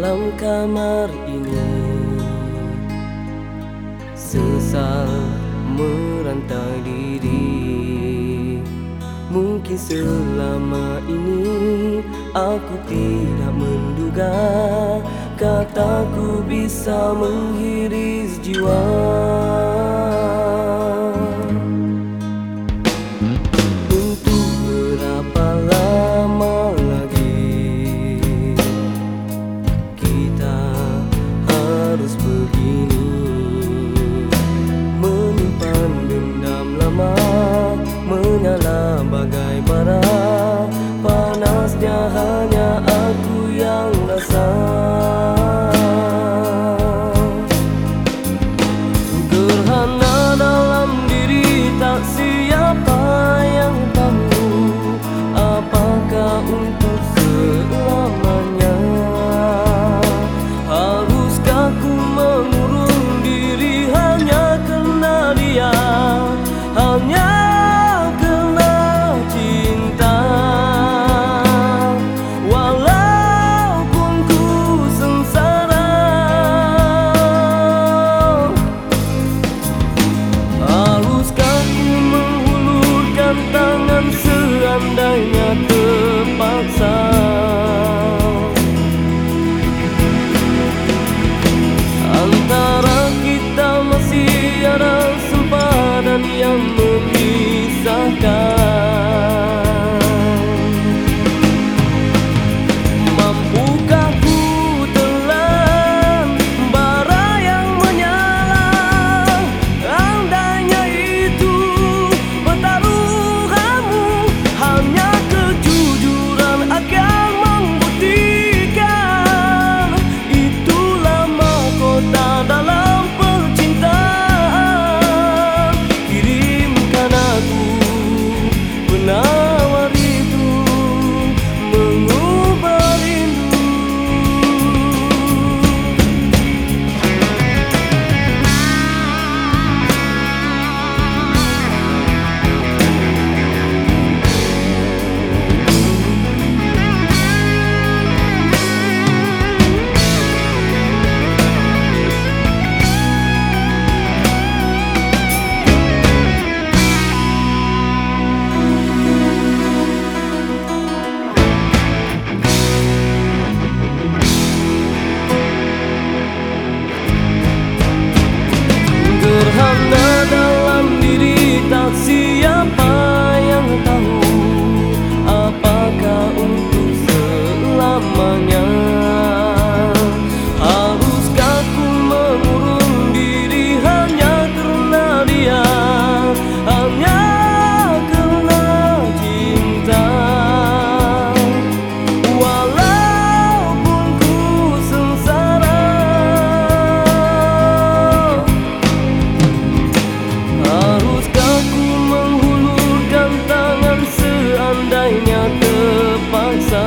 dalam kamar ini, sesal merantai diri. Mungkin selama ini aku tidak menduga kataku bisa menghiris jiwa. Untuk berapa lama lagi kita harus begini, menyimpan dendam lama, menyala bagai bara. Panasnya hanya aku yang rasa. Gerhana dalam diri, tak siapa yang tahu apakah untuk selamanya. Haruskah ku mengurung diri hanya kerana dia, hanya kerana cinta. Walaupun ku sengsara, haruskah ku menghulurkan tangan seandainya terpaksa. Antara kita masih ada sempadan yang memisahkan. Mampukah ku telan bara yang menyala? Andainya itu pertaruhanmu, hanya kejujuran akan membuktikan. Itulah mahkota dalam percintaan. Kirimkan aku penawar itu, mengubah rindu. Gerhana dalam diri, tak siapa yang tahu apakah untuk selamanya. Haruskah ku mengurung diri hanya kerana dia, hanya kerana cinta. Walaupun ku sengsara, haruskah ku menghulurkan tangan seandainya terpaksa.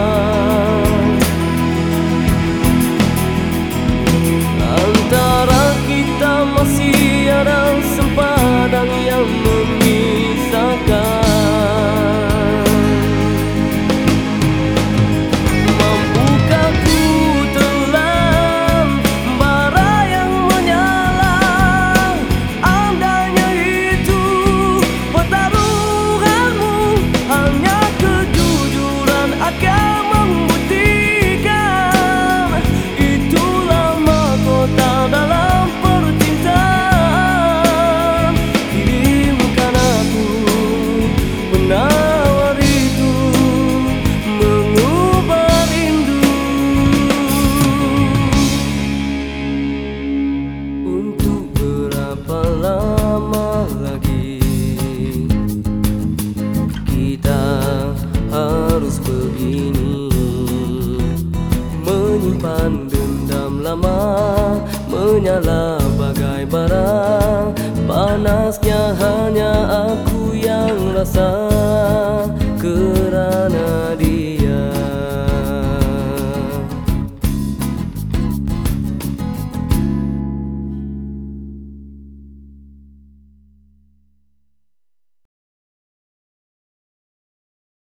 Antara kita masih ada sempadan yang memisahkan. Mampukah ku telan bara yang menyala? Andainya itu pertaruhanmu, hanya kejujuran akan membuktikan. Itulah mahkota dalam percintaan. Kirimkan aku penawar itu, mengubah rindu. Untuk berapa lama lagi kita harus begini, menyimpan dendam lama, menyala bagai bara. Panasnya hanya aku yang rasa, kerana